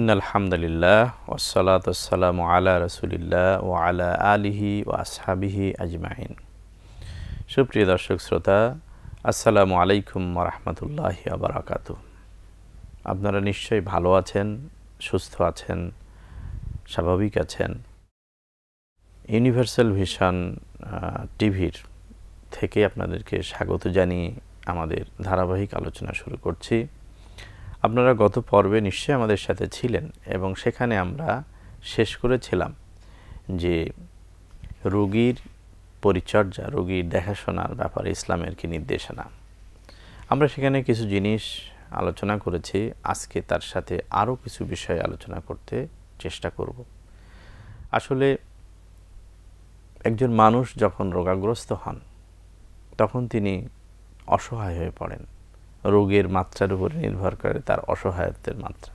ইন্নাল হামদুলিল্লাহ ওয়াসসালাতু ওয়াসসালামু আলা রাসূলিল্লাহ ওয়া আলা আলিহি ওয়া আসহাবিহি আজমাইন। সুপ্রিয় দর্শক শ্রোতা, আসসালামু আলাইকুম ওয়া রাহমাতুল্লাহি ওয়া বারাকাতুহু। আপনারা নিশ্চয়ই ভালো আছেন, সুস্থ আছেন, স্বাভাবিক আছেন। ইউনিভার্সাল ভিশন টিভির থেকে আপনাদেরকে স্বাগত জানিয়ে আমাদের ধারাবাহিক আলোচনা শুরু করছি। আপনারা গত পর্বে নিশ্চয়ই আমাদের সাথে ছিলেন এবং সেখানে আমরা শেষ করেছিলাম যে রোগীর পরিচর্যা, রোগীর দেখাশোনার ব্যাপারে ইসলামের কি নির্দেশনা। আমরা সেখানে কিছু জিনিস আলোচনা করেছি। আজকে তার সাথে আরও কিছু বিষয় আলোচনা করতে চেষ্টা করব। আসলে একজন মানুষ যখন রোগাগ্রস্ত হন তখন তিনি অসহায় হয়ে পড়েন। রোগের মাত্রার উপরে নির্ভর করে তার অসহায়ত্বের মাত্রা।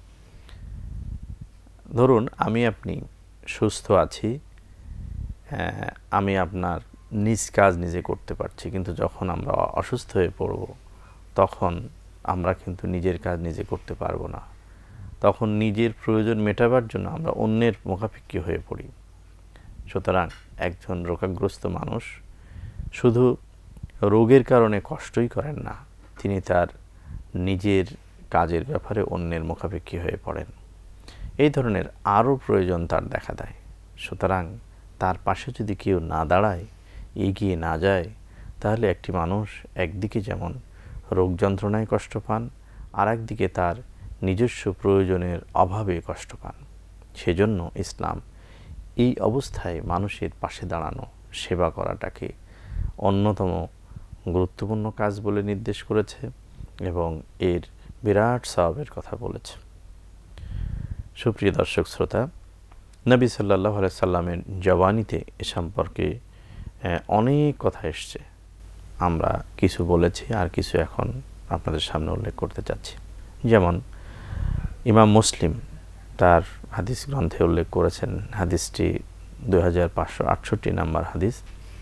ধরুন আমি আপনি সুস্থ আছি, আমি আপনার নিজ কাজ নিজে করতে পারছি, কিন্তু যখন আমরা অসুস্থ হয়ে পড়ব তখন আমরা কিন্তু নিজের কাজ নিজে করতে পারবো না। তখন নিজের প্রয়োজন মেটাবার জন্য আমরা অন্যের মুখাপেক্ষী হয়ে পড়ি। সুতরাং একজন রোগাগ্রস্ত মানুষ শুধু রোগের কারণে কষ্টই করেন না, তিনি তার নিজের কাজের ব্যাপারে অন্যের মুখাপেক্ষী হয়ে পড়েন। এই ধরনের আরও প্রয়োজন তার দেখা দেয়। সুতরাং তার পাশে যদি কেউ না দাঁড়ায়, এগিয়ে না যায়, তাহলে একটি মানুষ একদিকে যেমন রোগ যন্ত্রণায় কষ্ট পান, আর একদিকে তার নিজস্ব প্রয়োজনের অভাবে কষ্ট পান। সেজন্য ইসলাম এই অবস্থায় মানুষের পাশে দাঁড়ানো, সেবা করাটাকে অন্যতম গুরুত্বপূর্ণ কাজ বলে নির্দেশ করেছে এবং এর বিরাট সওয়াবের কথা বলেছে। সুপ্রিয় দর্শক শ্রোতা, নবী সাল্লাল্লাহু আলাইহি সাল্লামের জবানিতে এ সম্পর্কে অনেক কথা এসছে। আমরা কিছু বলেছি আর কিছু এখন আপনাদের সামনে উল্লেখ করতে চাচ্ছি। যেমন ইমাম মুসলিম তার হাদিস গ্রন্থে উল্লেখ করেছেন, হাদিসটি 2568 নম্বর হাদিস।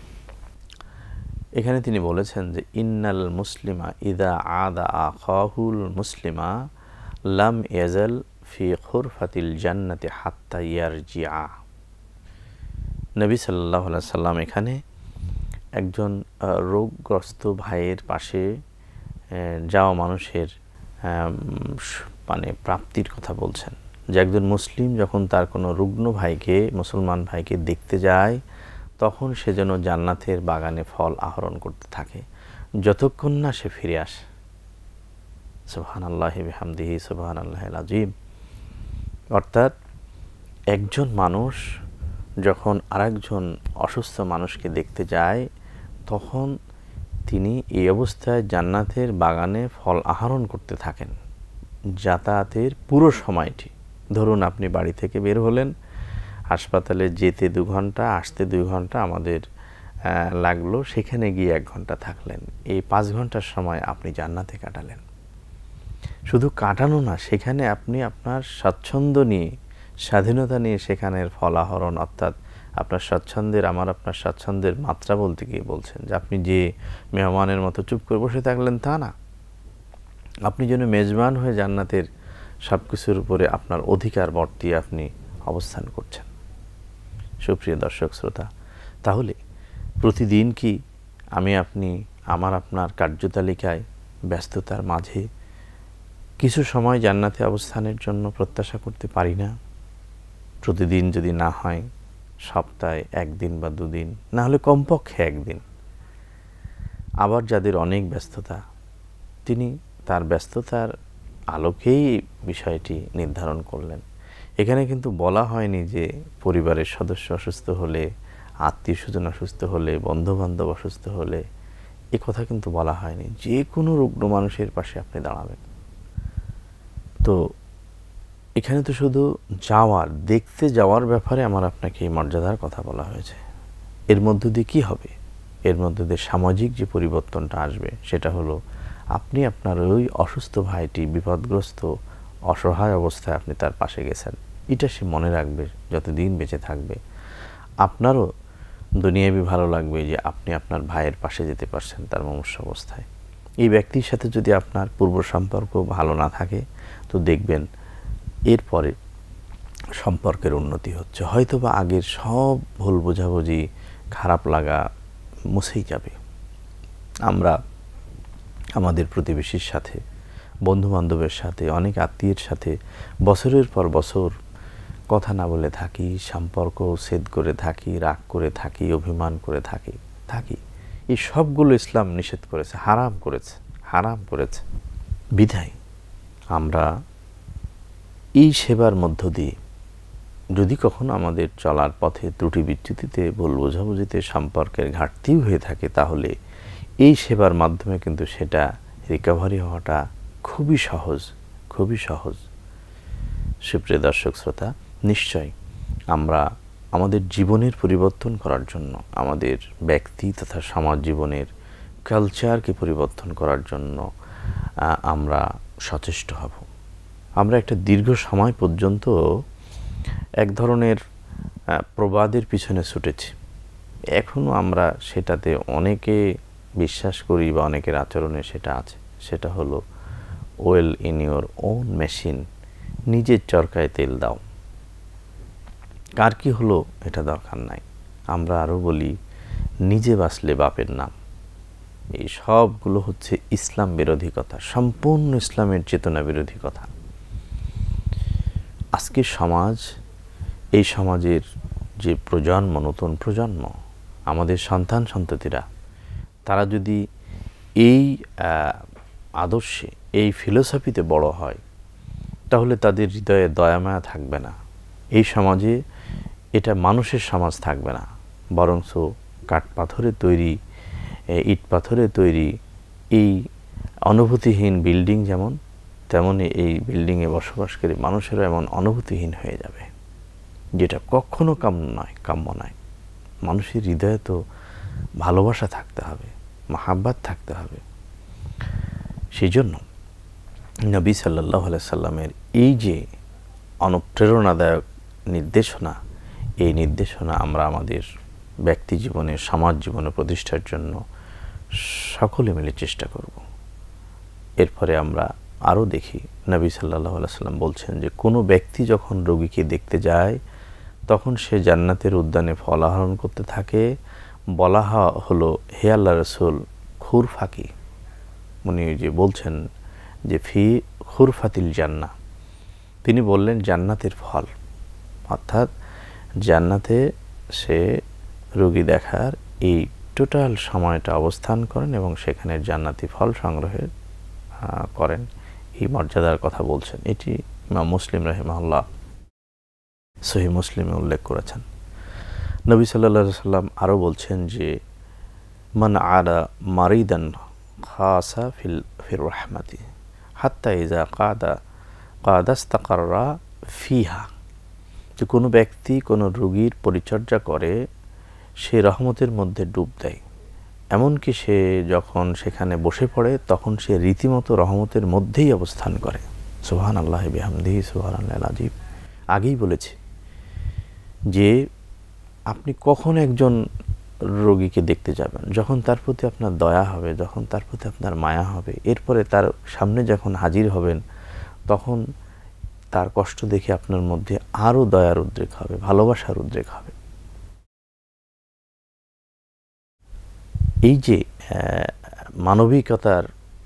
এখানে তিনি বলেছেন যে ইন্নাল মুসলিমা ইদা আদা আখাহুল মুসলিমা লাম ইয়াজাল ফি খুরফাতিল জান্নাতি হাত্তা ইয়ারজিআ। নবী সাল্লাল্লাহু আলাইহি সাল্লাম এখানে একজন রোগগ্রস্ত ভাইয়ের পাশে যাওয়া মানুষের প্রাপ্তির কথা বলছেন। যে একজন মুসলিম যখন তার কোনো রুগ্ন ভাইকে, মুসলমান ভাইকে দেখতে যায়, তখন সে যেন জান্নাতের বাগানে ফল আহরণ করতে থাকে যতক্ষণ না সে ফিরে আসে। সুবহানাল্লাহি বিহামদিহি সুবহানাল্লাহিল আযীম। অর্থাৎ একজন মানুষ যখন আরেকজন অসুস্থ মানুষকে দেখতে যায়, তখন তিনি এই অবস্থায় জান্নাতের বাগানে ফল আহরণ করতে থাকেন যাতায়াতের পুরো সময়টি। ধরুন আপনি বাড়ি থেকে বের হলেন, হাসপাতালে যেতে 2 ঘন্টা, আসতে 2 ঘন্টা আমাদের লাগলো, সেখানে গিয়ে 1 ঘন্টা থাকলেন। এই 5 ঘন্টার সময় আপনি জান্নাতে কাটালেন। শুধু কাটানো না, সেখানে আপনি আপনার স্বাচ্ছন্দ্য নিয়ে, স্বাধীনতা নিয়ে সেখানের ফল আহরণ, অর্থাৎ আপনার স্বাচ্ছন্দ্যের, আপনার স্বাচ্ছন্দ্যের মাত্রা বলতে গিয়ে বলছেন যে আপনি যে মেহমানের মতো চুপ করে বসে থাকলেন তা না, আপনি যেন মেজবান হয়ে জান্নাতের সব কিছুর উপরে আপনার অধিকার বর্তিয়ে আপনি অবস্থান করছেন। সুপ্রিয় দর্শক শ্রোতা, তাহলে প্রতিদিন কি আমি আপনি আপনার কার্যতালিকায় ব্যস্ততার মাঝে কিছু সময় জান্নাতে অবস্থানের জন্য প্রত্যাশা করতে পারি না? প্রতিদিন যদি না হয়, সপ্তাহে 1 দিন বা 2 দিন, না হলে কমপক্ষে 1 দিন। আবার যাদের অনেক ব্যস্ততা, তিনি তার ব্যস্ততার আলোকেই বিষয়টি নির্ধারণ করলেন। এখানে কিন্তু বলা হয়নি যে পরিবারের সদস্য অসুস্থ হলে, আত্মীয় স্বজন অসুস্থ হলে, বন্ধুবান্ধব অসুস্থ হলে, এ কথা কিন্তু বলা হয়নি। যে কোনো রুগ্ন মানুষের পাশে আপনি দাঁড়াবেন। তো এখানে তো শুধু দেখতে যাওয়ার ব্যাপারে আপনাকে এই মর্যাদার কথা বলা হয়েছে। এর মধ্য দিয়ে কী হবে? এর মধ্য দিয়ে সামাজিক যে পরিবর্তনটা আসবে সেটা হলো আপনি আপনার ওই অসুস্থ ভাইটি, বিপদগ্রস্ত অসহায় অবস্থায় আপনি তার পাশে গেছেন, এটা সে মনে রাখবে যতদিন বেঁচে থাকবে। আপনারও দুনিয়াবি ভালো লাগবে যে আপনি আপনার ভাইয়ের পাশে যেতে পারছেন তার মুমূর্ষ অবস্থায়। এই ব্যক্তির সাথে যদি আপনার পূর্ব সম্পর্ক ভালো না থাকে, তো দেখবেন এরপরে সম্পর্কের উন্নতি হচ্ছে, হয়তোবা আগের সব ভুল বোঝাবুঝি, খারাপ লাগা মুছেই যাবে। আমরা আমাদের প্রতিবেশীর সাথে, বন্ধুবান্ধবের সাথে, অনেক আত্মীয়ের সাথে বছরের পর বছর কথা না বলে থাকি, সম্পর্ক ছেদ করে থাকি, রাগ করে থাকি, অভিমান করে থাকি। এই সবগুলো ইসলাম নিষেধ করেছে, হারাম করেছে। বিধায় আমরা এই সেবার মধ্য দিয়ে যদি কখনো আমাদের চলার পথে ত্রুটি বিচ্যুতিতে, ভুল বোঝাবুঝিতে, সম্পর্কের ঘাটতিও হয়ে থাকে, তাহলে এই সেবার মাধ্যমে কিন্তু সেটা রিকভারি হওয়াটা খুবই সহজ। সুপ্রিয় দর্শক শ্রোতা, নিশ্চয় আমরা আমাদের জীবনের পরিবর্তন করার জন্য, আমাদের ব্যক্তি তথা সমাজ জীবনের কালচারকে পরিবর্তন করার জন্য আমরা সচেষ্ট হব। আমরা একটা দীর্ঘ সময় পর্যন্ত এক ধরনের প্রবাদের পিছনে ছুটেছি, এখনও আমরা সেটাতে অনেকে বিশ্বাস করি বা অনেকের আচরণে সেটা আছে। সেটা হলো oil in your own machine, নিজের চরকায় তেল দাও। কার কি হলো এটা দরকার নাই। আমরা আরও বলি নিজে বাঁচলে বাপের নাম। এই সবগুলো হচ্ছে ইসলাম বিরোধী কথা, সম্পূর্ণ ইসলামের চেতনা বিরোধী কথা। আজকের সমাজ, এই সমাজের যে প্রজন্ম, নতুন প্রজন্ম, আমাদের সন্তান সন্ততিরা, তারা যদি এই আদর্শে, এই ফিলোসফিতে বড় হয়, তাহলে তাদের হৃদয়ে দয়ামায়া থাকবে না। এই সমাজে এটা মানুষের সমাজ থাকবে না, বরঞ্চ কাঠ পাথরে তৈরি, ইট পাথরে তৈরি এই অনুভূতিহীন বিল্ডিং যেমন, তেমনই এই বিল্ডিংয়ে বসবাসকারী মানুষেরও এমন অনুভূতিহীন হয়ে যাবে, যেটা কখনো কাম্য নয়। মানুষের হৃদয়ে তো ভালোবাসা থাকতে হবে, মাহাব্বাত থাকতে হবে। সেই জন্য নবী সাল্লাল্লাহু আলাইহি সাল্লামের এই যে অনুপ্রেরণাদায়ক নির্দেশনা, এই নির্দেশনা আমরা আমাদের ব্যক্তি জীবনে, সমাজ জীবনে প্রতিষ্ঠার জন্য সকলে মিলে চেষ্টা করব। এরপরে আমরা আরও দেখি, নবী সাল্লাল্লাহু আলাইহি সাল্লাম বলছেন যে কোনো ব্যক্তি যখন রোগীকে দেখতে যায়, তখন সে জান্নাতের উদ্যানে ফল আহরণ করতে থাকে। বলা হলো, হে আল্লাহ রসুল, খুরফাকি, উনি যে বলছেন যে ফি খুরফাতিল জান্নাহ, তিনি বললেন জান্নাতের ফল, অর্থাৎ জান্নাতে সে রোগী দেখার এই টোটাল সময়টা অবস্থান করেন এবং সেখানে জান্নাতি ফল সংগ্রহের করেন, এই মর্যাদার কথা বলছেন। এটি ইমাম মুসলিম রাহিমাহুল্লাহ সহিহ মুসলিমে উল্লেখ করেছেন। নবী সাল্লাল্লাহু আলাইহি সাল্লাম আরও বলছেন যে মান আদা মারিদান খাসা ফির রাহমাতি হাত্তা ইজা কাদাস্তাকাররা ফিহা, যে কোনো ব্যক্তি কোনো রোগীর পরিচর্যা করে, সে রহমতের মধ্যে ডুব দেয়, এমনকি সে যখন সেখানে বসে পড়ে তখন সে রীতিমতো রহমতের মধ্যেই অবস্থান করে। সুবহানাল্লাহি বিহামদিহি সুবহানাল্লাহিল আযীম। আগেই বলেছি যে আপনি কখন একজন রোগীকে দেখতে যাবেন, যখন তার প্রতি আপনার দয়া হবে, যখন তার প্রতি আপনার মায়া হবে। এরপরে তার সামনে যখন হাজির হবেন, তখন তার কষ্ট দেখে আপনার মধ্যে আরও দয়ার উদ্রেক হবে, ভালোবাসার উদ্রেক হবে। এই যে মানবিকতার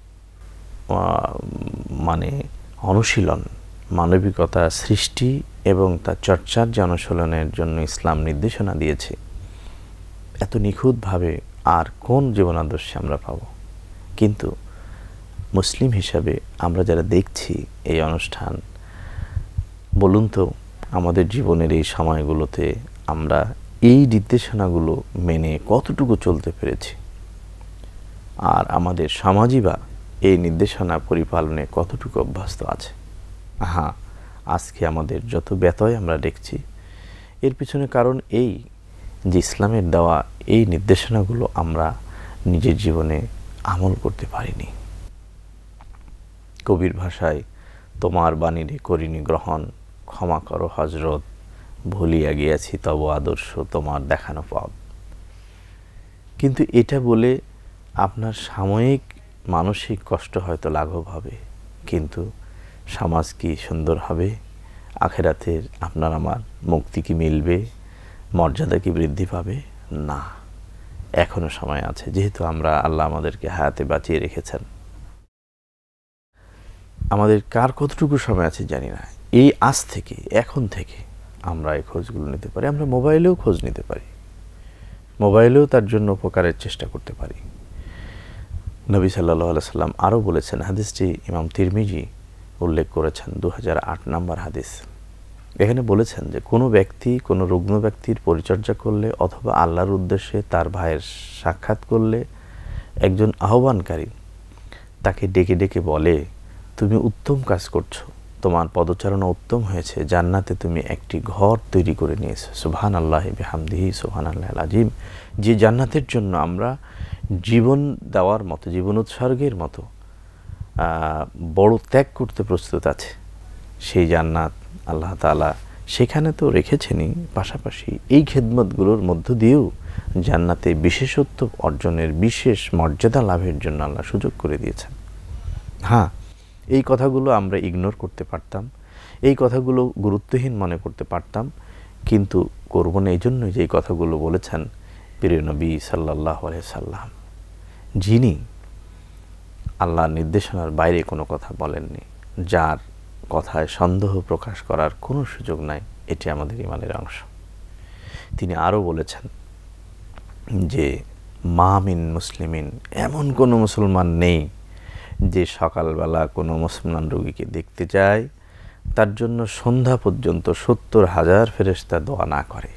মানে অনুশীলন, মানবিকতা সৃষ্টি এবং তার চর্চার যে অনুশীলনের জন্য ইসলাম নির্দেশনা দিয়েছে, এত নিখুঁতভাবে আর কোন জীবনাদর্শে আমরা পাব? কিন্তু মুসলিম হিসাবে আমরা যারা দেখছি এই অনুষ্ঠান, বলুন তো আমাদের জীবনের এই সময়গুলোতে আমরা এই নির্দেশনাগুলো মেনে কতটুকু চলতে পেরেছি, আর আমাদের সমাজই বা এই নির্দেশনা পরিপালনে কতটুকু অভ্যস্ত আছে? হ্যাঁ, আজকে আমাদের যত ব্যতয় আমরা দেখছি, এর পিছনে কারণ এই যে ইসলামের দেওয়া এই নির্দেশনাগুলো আমরা নিজের জীবনে আমল করতে পারিনি। কবির ভাষায়, তোমার বাণীরে করিনি গ্রহণ, ক্ষমা করো হজরত, ভুলিয়া গিয়াছি তব আদর্শ, তোমার দেখানো পথ। কিন্তু এটা বলে আপনার সাময়িক মানসিক কষ্ট হয়তো লাঘব হবে, কিন্তু সমাজ কি সুন্দর হবে? আখেরাতের আপনার আমার মুক্তি কি মিলবে, মর্যাদা কি বৃদ্ধি পাবে? না, এখনো সময় আছে, যেহেতু আমরা আল্লাহ আমাদেরকে হায়াতে বাঁচিয়ে রেখেছেন। আমাদের কার কতটুকু সময় আছে জানি না। এই আজ থেকে, এখন থেকে আমরা এই খোঁজগুলো নিতে পারি। আমরা মোবাইলেও খোঁজ নিতে পারি, মোবাইলেও তার জন্য উপকারের চেষ্টা করতে পারি। নবী সাল্লাল্লাহু আলাইহি সাল্লাম আরও বলেছেন, হাদিসটি ইমাম তিরমিজি উল্লেখ করেছেন, 2008 নম্বর হাদিস। এখানে বলেছেন যে কোনো ব্যক্তি কোনো রুগ্ন ব্যক্তির পরিচর্যা করলে অথবা আল্লাহর উদ্দেশ্যে তার ভাইয়ের সাক্ষাৎ করলে একজন আহ্বানকারী তাকে ডেকে ডেকে বলে, তুমি উত্তম কাজ করছো, তোমার পদচারণা উত্তম হয়েছে, জান্নাতে তুমি একটি ঘর তৈরি করে নিয়েছো, সুবহানাল্লাহি বিহামদিহি সুবহানাল্লাহিল আযীম। যে জান্নাতের জন্য আমরা জীবন দেওয়ার মতো, জীবন উৎসর্গের মতো বড় ত্যাগ করতে প্রস্তুত আছে, সেই জান্নাত আল্লাহ তাআলা সেখানে তো রেখেছেনই, পাশাপাশি এই খেদমতগুলোর মধ্য দিয়েও জান্নাতে বিশেষত্ব অর্জনের, বিশেষ মর্যাদা লাভের জন্য আল্লাহ সুযোগ করে দিয়েছেন। হ্যাঁ, এই কথাগুলো আমরা ইগনোর করতে পারতাম, এই কথাগুলো গুরুত্বহীন মনে করতে পারতাম, কিন্তু করব না। এই জন্যই যে এই কথাগুলো বলেছেন প্রিয় নবী সাল্লাল্লাহু আলাইহি সাল্লাম, যিনি আল্লাহর নির্দেশনার বাইরে কোনো কথা বলেননি, যার কথায় সন্দেহ প্রকাশ করার কোনো সুযোগ নাই, এটি আমাদের ঈমানের অংশ। তিনি আরও বলেছেন যে মা মিন মুসলিমিন, এমন কোনো মুসলমান নেই যে সকালবেলা কোনো মুসলমান রোগীকে দেখতে যায়, তার জন্য সন্ধ্যা পর্যন্ত 70,000 ফেরেশতা দোয়া না করে।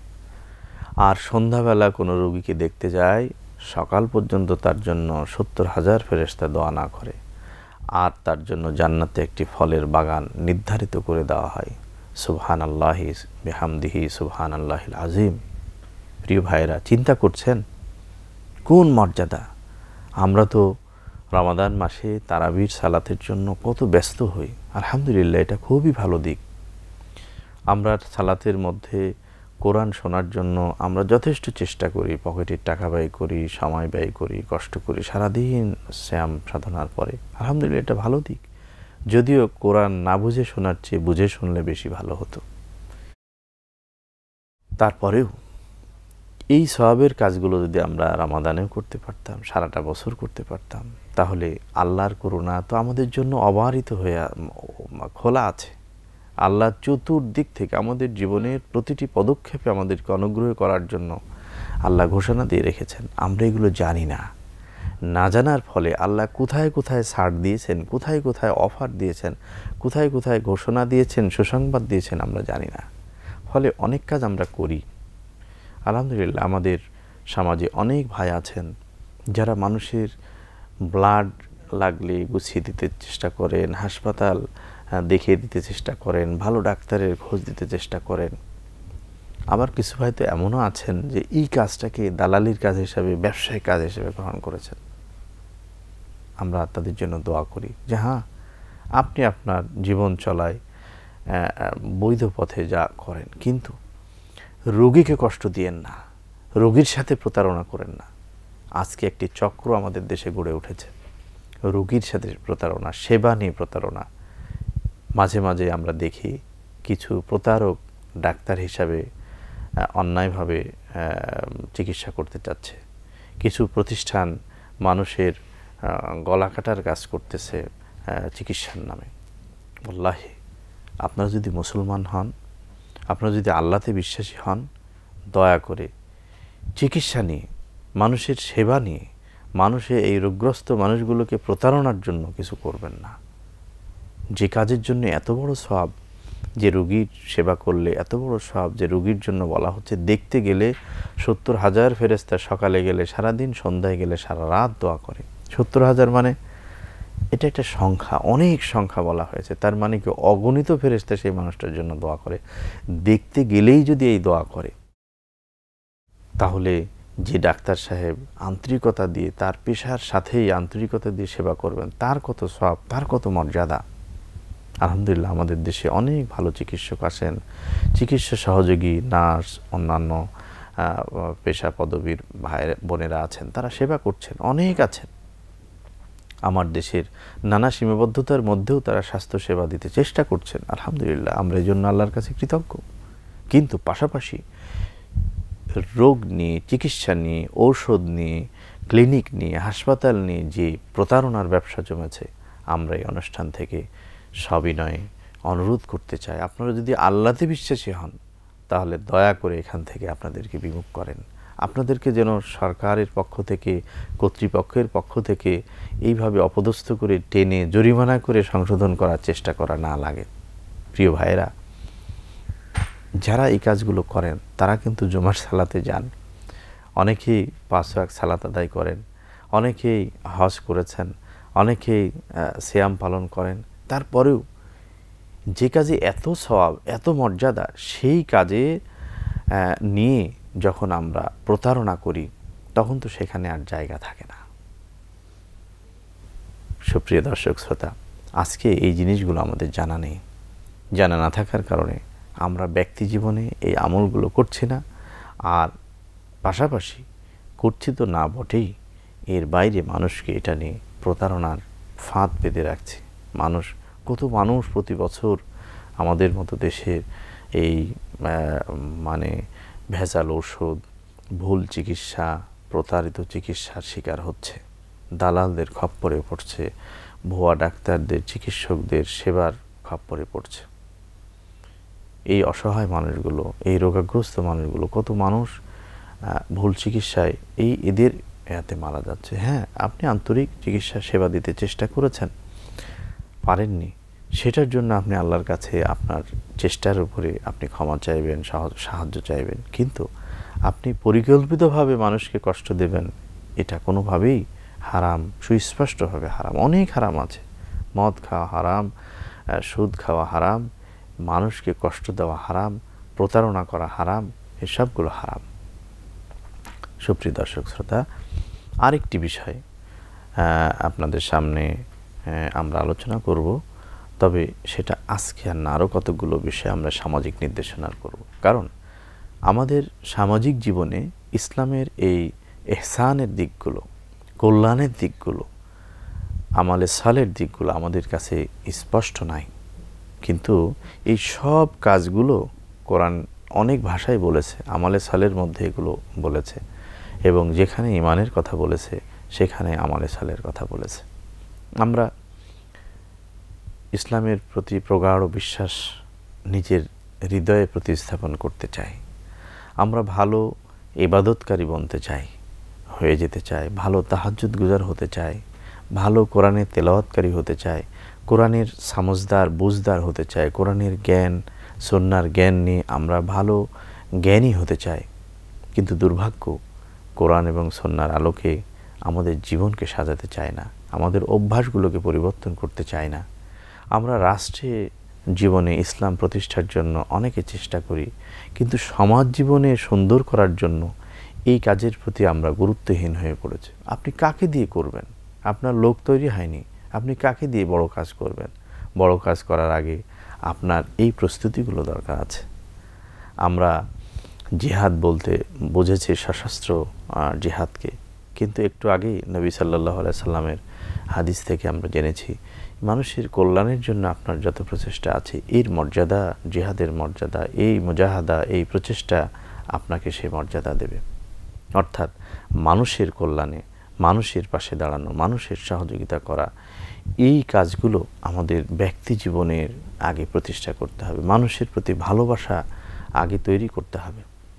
আর সন্ধ্যাবেলা কোনো রোগীকে দেখতে যায়, সকাল পর্যন্ত তার জন্য 70,000 ফেরেশতা দোয়া না করে, আর তার জন্য জান্নাতে একটি ফলের বাগান নির্ধারিত করে দেওয়া হয়। সুবহানাল্লাহি বিহামদিহি সুবহানাল্লাহিল আযীম। প্রিয় ভাইরা, চিন্তা করছেন কোন মর্যাদা! আমরা তো রমাদান মাসে তারাবির সালাতের জন্য কত ব্যস্ত হই। আলহামদুলিল্লাহ, এটা খুবই ভালো দিক। আমরা সালাতের মধ্যে কোরআন শোনার জন্য আমরা যথেষ্ট চেষ্টা করি, পকেটের টাকা ব্যয় করি, সময় ব্যয় করি, কষ্ট করি সারাদিন শ্যাম সাধনার পরে। আলহামদুলিল্লাহ, এটা ভালো দিক। যদিও কোরআন না বুঝে শোনার চেয়ে বুঝে শুনলে বেশি ভালো হতো। তারপরেও এই সওয়াবের কাজগুলো যদি আমরা রমাদানেও করতে পারতাম, সারাটা বছর করতে পারতাম, তাহলে আল্লাহর করুণা তো আমাদের জন্য অবারিত হয়ে খোলা আছে। আল্লাহ চতুর্দিক থেকে আমাদের জীবনের প্রতিটি পদক্ষেপে আমাদেরকে অনুগ্রহ করার জন্য আল্লাহ ঘোষণা দিয়ে রেখেছেন। আমরা এগুলো জানি না। না জানার ফলে আল্লাহ কোথায় কোথায় ছাড় দিয়েছেন, কোথায় কোথায় অফার দিয়েছেন, কোথায় কোথায় ঘোষণা দিয়েছেন, সুসংবাদ দিয়েছেন, আমরা জানি না। ফলে অনেক কাজ আমরা করি। আলহামদুলিল্লাহ, আমাদের সমাজে অনেক ভাই আছেন যারা মানুষের ব্লাড লাগলে গুছিয়ে দিতে চেষ্টা করেন, হাসপাতাল দেখিয়ে দিতে চেষ্টা করেন, ভালো ডাক্তারের খোঁজ দিতে চেষ্টা করেন। আবার কিছু ভাই তো এমনও আছেন যে এই কাজটাকে দালালির কাজ হিসাবে, ব্যবসায়িক কাজ হিসেবে গ্রহণ করেছেন। আমরা তাদের জন্য দোয়া করি যে হ্যাঁ, আপনি আপনার জীবন চলায় বৈধ পথে যা করেন, কিন্তু রোগীকে কষ্ট দিয়েন না, রোগীর সাথে প্রতারণা করেন না। আজকে একটি চক্র আমাদের দেশে গড়ে উঠেছে, রোগীর সাথে প্রতারণা, সেবা নিয়ে প্রতারণা। মাঝে মাঝে আমরা দেখি কিছু প্রতারক ডাক্তার হিসাবে অন্যায়ভাবে চিকিৎসা করতে চাচ্ছে। কিছু প্রতিষ্ঠান মানুষের গলা কাটার কাজ করতেছে চিকিৎসার নামে। আল্লাহি, আপনারা যদি মুসলমান হন, আপনারা যদি আল্লাহতে বিশ্বাসী হন, দয়া করে চিকিৎসা নিয়ে, মানুষের সেবা নিয়ে, মানুষের এই রোগগ্রস্ত মানুষগুলোকে প্রতারণার জন্য কিছু করবেন না। যে কাজের জন্য এত বড় সওয়াব, যে রোগীর সেবা করলে এত বড় সওয়াব, যে রোগীর জন্য বলা হচ্ছে দেখতে গেলে 70,000 ফেরেশতা সকালে গেলে সারাদিন, সন্ধ্যায় গেলে সারা রাত দোয়া করে। 70,000 মানে এটা একটা সংখ্যা, অনেক সংখ্যা বলা হয়েছে। তার মানে কি অগণিত ফেরেশতা সেই মানুষটার জন্য দোয়া করে। দেখতে গেলেই যদি এই দোয়া করে, তাহলে যে ডাক্তার সাহেব আন্তরিকতা দিয়ে, তার পেশার সাথেই আন্তরিকতা দিয়ে সেবা করবেন, তার কত সওয়াব, তার কত মর্যাদা। আলহামদুলিল্লাহ, আমাদের দেশে অনেক ভালো চিকিৎসক আছেন, চিকিৎসা সহযোগী, নার্স, অন্যান্য পেশা পদবীর ভাই বোনেরা আছেন, তারা সেবা করছেন, অনেক আছেন। আমার দেশের নানা সীমাবদ্ধতার মধ্যেও তারা স্বাস্থ্যসেবা দিতে চেষ্টা করছেন, আলহামদুলিল্লাহ, আমরা এই জন্য আল্লাহর কাছে কৃতজ্ঞ। কিন্তু পাশাপাশি রোগ নিয়ে, চিকিৎসা নিয়ে, ঔষধ নিয়ে, ক্লিনিক নিয়ে, হাসপাতাল নিয়ে যে প্রতারণার ব্যবসা জমেছে, আমরা এই অনুষ্ঠান থেকে সবিনয়ে অনুরোধ করতে চাই, আপনারা যদি আল্লাহতে বিশ্বাসী হন তাহলে দয়া করে এখান থেকে আপনাদেরকে বিমুখ করেন। আপনাদেরকে যেন সরকারের পক্ষ থেকে, কর্তৃপক্ষের পক্ষ থেকে এইভাবে অপদস্থ করে টেনে জরিমানা করে সংশোধন করার চেষ্টা করা না লাগে। প্রিয় ভাইয়েরা, যারা এই কাজগুলো করেন তারা কিন্তু জুমার সালাতে যান, অনেকেই 5 ওয়াক্ত সালাত আদায় করেন, অনেকেই হজ করেছেন, অনেকেই সিয়াম পালন করেন। তারপরেও যে কাজে এত সওয়াব, এত মর্যাদা, সেই কাজে নিয়ে যখন আমরা প্রতারণা করি তখন তো সেখানে আর জায়গা থাকে না। সুপ্রিয় দর্শক শ্রোতা, আজকে এই জিনিসগুলো আমাদের জানা নেই। জানা না থাকার কারণে আমরা ব্যক্তি জীবনে এই আমলগুলো করছি না, আর পাশাপাশি করছি তো না বটেই, এর বাইরে মানুষকে এটা নিয়ে প্রতারণার ফাঁদ বেঁধে রাখছে। কত মানুষ প্রতি বছর আমাদের মতো দেশের এই মানে ভেজাল ঔষধ, ভুল চিকিৎসা, প্রতারিত চিকিৎসার শিকার হচ্ছে, দালালদের খপ্পরে পড়ছে, ভুয়া ডাক্তারদের, চিকিৎসকদের সেবার খপ্পরে পড়ছে। এই অসহায় মানুষগুলো, এই রোগাগ্রস্ত মানুষগুলো, কত মানুষ ভুল চিকিৎসায় এদের এতে মারা যাচ্ছে। হ্যাঁ, আপনি আন্তরিক চিকিৎসা সেবা দিতে চেষ্টা করেছেন, পারেননি, সেটার জন্য আপনি আল্লাহর কাছে আপনার চেষ্টার উপরে আপনি ক্ষমা চাইবেন, সাহায্য চাইবেন। কিন্তু আপনি পরিকল্পিতভাবে মানুষকে কষ্ট দেবেন, এটা কোনোভাবেই হারাম, সুস্পষ্টভাবে হারাম। অনেক হারাম আছে, মদ খাওয়া হারাম, সুদ খাওয়া হারাম, মানুষকে কষ্ট দেওয়া হারাম, প্রতারণা করা হারাম, এসবগুলো হারাম। সুপ্রিয় দর্শক শ্রোতা, আরেকটি বিষয় আপনাদের সামনে আমরা আলোচনা করব, তবে সেটা আজকে আর না, আরও কতগুলো বিষয় আমরা সামাজিক নির্দেশনার করব। কারণ আমাদের সামাজিক জীবনে ইসলামের এই ইহসানের দিকগুলো, কল্যাণের দিকগুলো, আমালে সালের দিকগুলো আমাদের কাছে স্পষ্ট নাই। কিন্তু এই সব কাজগুলো কোরআন অনেক ভাষায় বলেছে, আমালে সালের মধ্যে এগুলো বলেছে, এবং যেখানে ঈমানের কথা বলেছে সেখানে আমালে সালের কথা বলেছে। আমরা ইসলামের প্রতি প্রগাঢ় বিশ্বাস নিজের হৃদয়ে প্রতিস্থাপন করতে চাই। আমরা ভালো ইবাদতকারী বনতে চাই, হয়ে যেতে চাই, ভালো তাহাজ্জুদ গুজার হতে চাই, ভালো কোরআনের তেলাওয়াতকারী হতে চাই, কোরআনের সমজদার বুঝদার হতে চাই, কোরআনের জ্ঞান, সুন্নাহর জ্ঞান নিয়ে আমরা ভালো জ্ঞানী হতে চাই। কিন্তু দুর্ভাগ্য, কোরআন এবং সুন্নাহর আলোকে আমাদের জীবনকে সাজাতে চায় না, আমাদের অভ্যাসগুলোকে পরিবর্তন করতে চায় না। আমরা রাষ্ট্রে জীবনে ইসলাম প্রতিষ্ঠার জন্য অনেকে চেষ্টা করি, কিন্তু সমাজ জীবনে সুন্দর করার জন্য এই কাজের প্রতি আমরা গুরুত্বহীন হয়ে পড়েছি। আপনি কাকে দিয়ে করবেন? আপনার লোক তৈরি হয়নি, আপনি কাকে দিয়ে বড় কাজ করবেন? বড় কাজ করার আগে আপনার এই প্রস্তুতিগুলো দরকার আছে। আমরা জিহাদ বলতে বুঝেছি সশস্ত্র জিহাদকে, কিন্তু একটু আগেই নবী সাল্লাল্লাহু আলাইহি সাল্লামের হাদিস থেকে আমরা জেনেছি, মানুষের কল্যাণের জন্য আপনার যত প্রচেষ্টা আছে, এর মর্যাদা, জিহাদের মর্যাদা, এই মুজাহাদা, এই প্রচেষ্টা আপনাকে সেই মর্যাদা দেবে। অর্থাৎ মানুষের কল্যাণে, মানুষের পাশে দাঁড়ানো, মানুষের সহযোগিতা করা, এই কাজগুলো আমাদের ব্যক্তি জীবনের আগে প্রতিষ্ঠা করতে হবে। মানুষের প্রতি ভালোবাসা আগে তৈরি করতে হবে।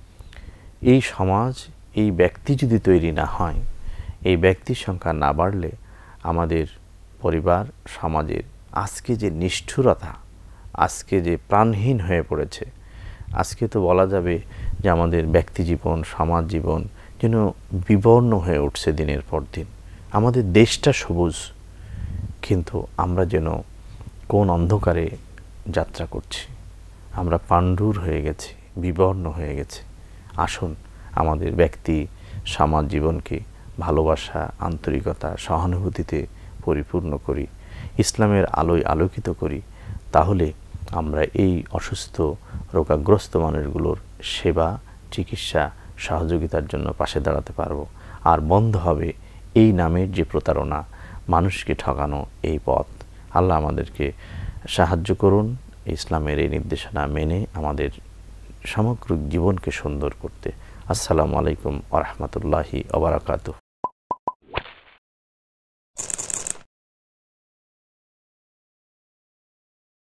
এই সমাজ, এই ব্যক্তি যদি তৈরি না হয়, এই ব্যক্তির সংখ্যা না বাড়লে আমাদের পরিবার, সমাজের আজকে যে নিষ্ঠুরতা, আজকে যে প্রাণহীন হয়ে পড়েছে, আজকে তো বলা যাবে যে আমাদের ব্যক্তি জীবন, সমাজ জীবন যেন বিবর্ণ হয়ে উঠছে দিনের পর দিন। আমাদের দেশটা সবুজ, কিন্তু আমরা যেন কোন অন্ধকারে যাত্রা করছি। আমরা পাণ্ডুর হয়ে গেছি, বিবর্ণ হয়ে গেছি। আসুন আমাদের ব্যক্তি সমাজ জীবনকে ভালোবাসা, আন্তরিকতা, সহানুভূতিতে পরিপূর্ণ করি, ইসলামের আলোয় আলোকিত করি। তাহলে আমরা এই অসুস্থ, রোগাগ্রস্ত মানুষগুলোর সেবা, চিকিৎসা, সহযোগিতার জন্য পাশে দাঁড়াতে পারব। আর বন্ধ হবে এই নামের যে প্রতারণা, মানুষকে ঠকানো এই পথ। আল্লাহ আমাদেরকে সাহায্য করুন ইসলামের এই নির্দেশনা মেনে আমাদের সামগ্রিক জীবনকে সুন্দর করতে। আসসালামু আলাইকুম ওয়া রাহমাতুল্লাহি ওয়া বারাকাতুহু।